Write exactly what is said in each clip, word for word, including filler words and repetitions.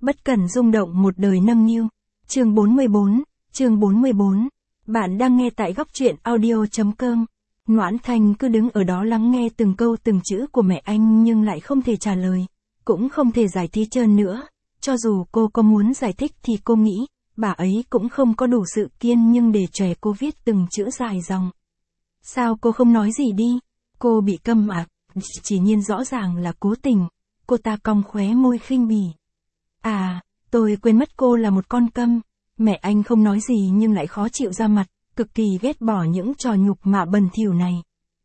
Bất cần rung động một đời nâng niu. Chương bốn mươi bốn, chương bốn mươi bốn. Bạn đang nghe tại góc truyện audio.com. Noãn Thanh cứ đứng ở đó lắng nghe từng câu từng chữ của mẹ anh nhưng lại không thể trả lời, cũng không thể giải thích trơn nữa. Cho dù cô có muốn giải thích thì cô nghĩ, bà ấy cũng không có đủ sự kiên nhưng để trẻ cô viết từng chữ dài dòng. Sao cô không nói gì đi? Cô bị câm à? Chỉ nhiên rõ ràng là cố tình. Cô ta cong khóe môi khinh bỉ. À, tôi quên mất cô là một con câm. Mẹ anh không nói gì nhưng lại khó chịu ra mặt, cực kỳ ghét bỏ những trò nhục mạ bẩn thỉu này.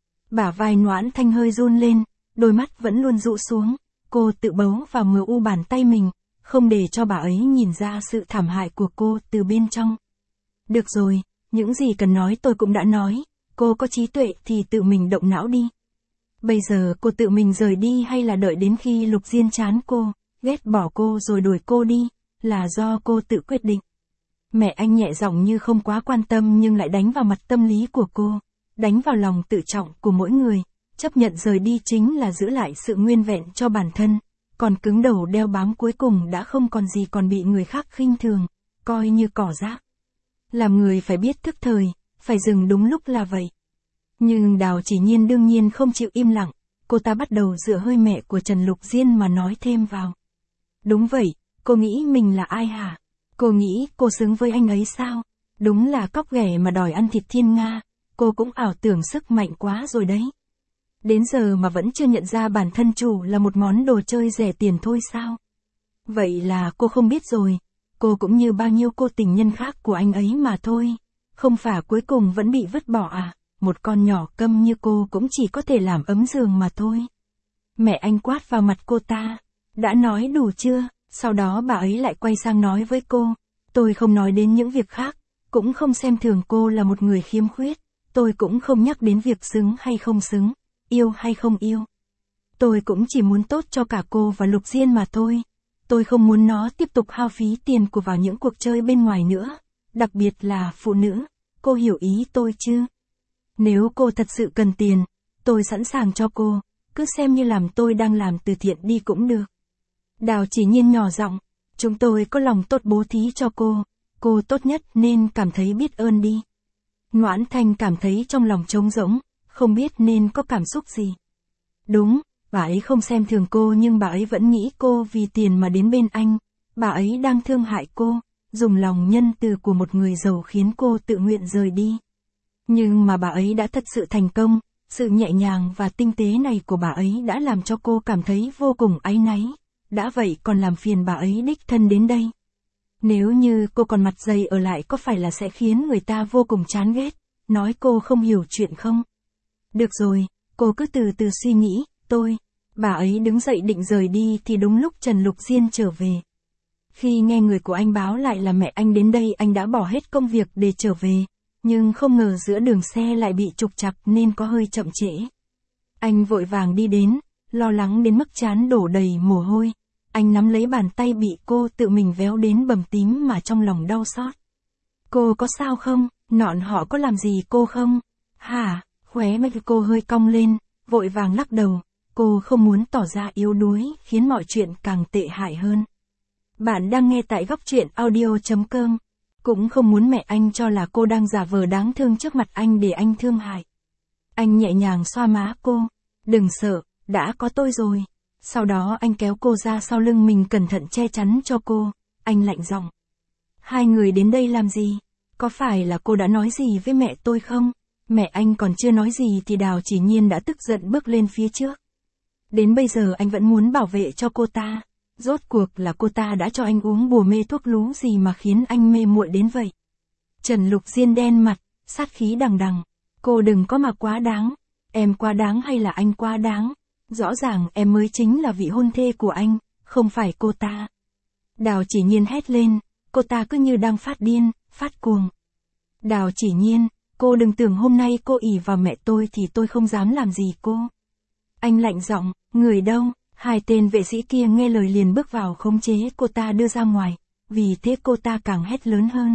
Bả vai Noãn Thanh hơi run lên, đôi mắt vẫn luôn dụ xuống. Cô tự bấu vào mờ u bàn tay mình, không để cho bà ấy nhìn ra sự thảm hại của cô từ bên trong. Được rồi, những gì cần nói tôi cũng đã nói, cô có trí tuệ thì tự mình động não đi. Bây giờ cô tự mình rời đi hay là đợi đến khi Lục Diên chán cô, ghét bỏ cô rồi đuổi cô đi, là do cô tự quyết định. Mẹ anh nhẹ giọng như không quá quan tâm nhưng lại đánh vào mặt tâm lý của cô, đánh vào lòng tự trọng của mỗi người, chấp nhận rời đi chính là giữ lại sự nguyên vẹn cho bản thân, còn cứng đầu đeo bám cuối cùng đã không còn gì còn bị người khác khinh thường, coi như cỏ rác. Làm người phải biết thức thời, phải dừng đúng lúc là vậy. Nhưng Đào Chỉ Nhiên đương nhiên không chịu im lặng, cô ta bắt đầu dựa hơi mẹ của Trần Lục Diên mà nói thêm vào. Đúng vậy, cô nghĩ mình là ai hả? Cô nghĩ cô xứng với anh ấy sao? Đúng là cóc ghẻ mà đòi ăn thịt thiên nga, cô cũng ảo tưởng sức mạnh quá rồi đấy. Đến giờ mà vẫn chưa nhận ra bản thân chủ là một món đồ chơi rẻ tiền thôi sao? Vậy là cô không biết rồi, cô cũng như bao nhiêu cô tình nhân khác của anh ấy mà thôi. Không phải cuối cùng vẫn bị vứt bỏ à? Một con nhỏ câm như cô cũng chỉ có thể làm ấm giường mà thôi. Mẹ anh quát vào mặt cô ta. Đã nói đủ chưa? Sau đó bà ấy lại quay sang nói với cô. Tôi không nói đến những việc khác, cũng không xem thường cô là một người khiếm khuyết. Tôi cũng không nhắc đến việc xứng hay không xứng, yêu hay không yêu. Tôi cũng chỉ muốn tốt cho cả cô và Lục Diên mà thôi. Tôi không muốn nó tiếp tục hao phí tiền của vào những cuộc chơi bên ngoài nữa. Đặc biệt là phụ nữ. Cô hiểu ý tôi chứ? Nếu cô thật sự cần tiền, tôi sẵn sàng cho cô, cứ xem như làm tôi đang làm từ thiện đi cũng được. Đào Chỉ Nhiên nhỏ giọng, chúng tôi có lòng tốt bố thí cho cô, cô tốt nhất nên cảm thấy biết ơn đi. Noãn Thanh cảm thấy trong lòng trống rỗng, không biết nên có cảm xúc gì. Đúng, bà ấy không xem thường cô nhưng bà ấy vẫn nghĩ cô vì tiền mà đến bên anh, bà ấy đang thương hại cô, dùng lòng nhân từ của một người giàu khiến cô tự nguyện rời đi. Nhưng mà bà ấy đã thật sự thành công, sự nhẹ nhàng và tinh tế này của bà ấy đã làm cho cô cảm thấy vô cùng áy náy, đã vậy còn làm phiền bà ấy đích thân đến đây. Nếu như cô còn mặt dày ở lại có phải là sẽ khiến người ta vô cùng chán ghét, nói cô không hiểu chuyện không? Được rồi, cô cứ từ từ suy nghĩ, tôi, bà ấy đứng dậy định rời đi thì đúng lúc Trần Lục Diên trở về. Khi nghe người của anh báo lại là mẹ anh đến đây anh đã bỏ hết công việc để trở về. Nhưng không ngờ giữa đường xe lại bị trục trặc nên có hơi chậm trễ. Anh vội vàng đi đến, lo lắng đến mức trán đổ đầy mồ hôi. Anh nắm lấy bàn tay bị cô tự mình véo đến bầm tím mà trong lòng đau xót. Cô có sao không? Nọn họ có làm gì cô không? Hả? Khóe mắt cô hơi cong lên, vội vàng lắc đầu. Cô không muốn tỏ ra yếu đuối, khiến mọi chuyện càng tệ hại hơn. Bạn đang nghe tại góc truyện audio.com. Cũng không muốn mẹ anh cho là cô đang giả vờ đáng thương trước mặt anh để anh thương hại. Anh nhẹ nhàng xoa má cô. Đừng sợ, đã có tôi rồi. Sau đó anh kéo cô ra sau lưng mình cẩn thận che chắn cho cô. Anh lạnh giọng. Hai người đến đây làm gì? Có phải là cô đã nói gì với mẹ tôi không? Mẹ anh còn chưa nói gì thì Đào Chỉ Nhiên đã tức giận bước lên phía trước. Đến bây giờ anh vẫn muốn bảo vệ cho cô ta. Rốt cuộc là cô ta đã cho anh uống bùa mê thuốc lú gì mà khiến anh mê muội đến vậy. Trần Lục Diên đen mặt, sát khí đằng đằng. Cô đừng có mà quá đáng. Em quá đáng hay là anh quá đáng? Rõ ràng em mới chính là vị hôn thê của anh, không phải cô ta. Đào Chỉ Nhiên hét lên, cô ta cứ như đang phát điên, phát cuồng. Đào Chỉ Nhiên, cô đừng tưởng hôm nay cô ỷ vào mẹ tôi thì tôi không dám làm gì cô. Anh lạnh giọng, người đâu? Hai tên vệ sĩ kia nghe lời liền bước vào khống chế cô ta đưa ra ngoài, vì thế cô ta càng hét lớn hơn.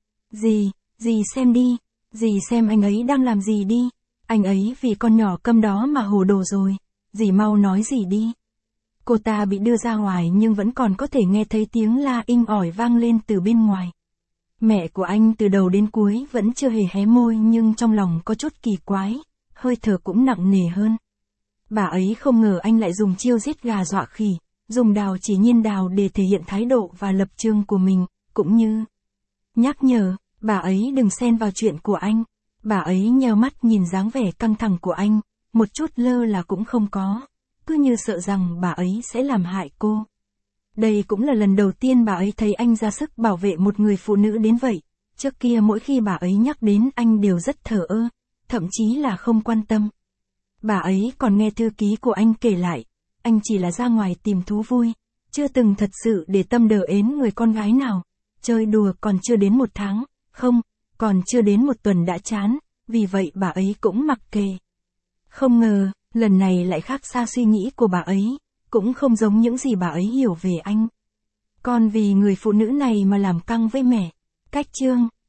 Dì, dì xem đi, dì xem anh ấy đang làm gì đi, anh ấy vì con nhỏ câm đó mà hồ đồ rồi, dì mau nói gì đi. Cô ta bị đưa ra ngoài nhưng vẫn còn có thể nghe thấy tiếng la inh ỏi vang lên từ bên ngoài. Mẹ của anh từ đầu đến cuối vẫn chưa hề hé môi nhưng trong lòng có chút kỳ quái, hơi thở cũng nặng nề hơn. Bà ấy không ngờ anh lại dùng chiêu giết gà dọa khỉ, dùng đào chỉ nhiên đào để thể hiện thái độ và lập trường của mình, cũng như nhắc nhở, bà ấy đừng xen vào chuyện của anh. Bà ấy nheo mắt nhìn dáng vẻ căng thẳng của anh, một chút lơ là cũng không có, cứ như sợ rằng bà ấy sẽ làm hại cô. Đây cũng là lần đầu tiên bà ấy thấy anh ra sức bảo vệ một người phụ nữ đến vậy, trước kia mỗi khi bà ấy nhắc đến anh đều rất thờ ơ, thậm chí là không quan tâm. Bà ấy còn nghe thư ký của anh kể lại, anh chỉ là ra ngoài tìm thú vui, chưa từng thật sự để tâm đờ ến người con gái nào, chơi đùa còn chưa đến một tháng, không, còn chưa đến một tuần đã chán, vì vậy bà ấy cũng mặc kệ. Không ngờ, lần này lại khác xa suy nghĩ của bà ấy, cũng không giống những gì bà ấy hiểu về anh. Còn vì người phụ nữ này mà làm căng với mẹ. Cách chương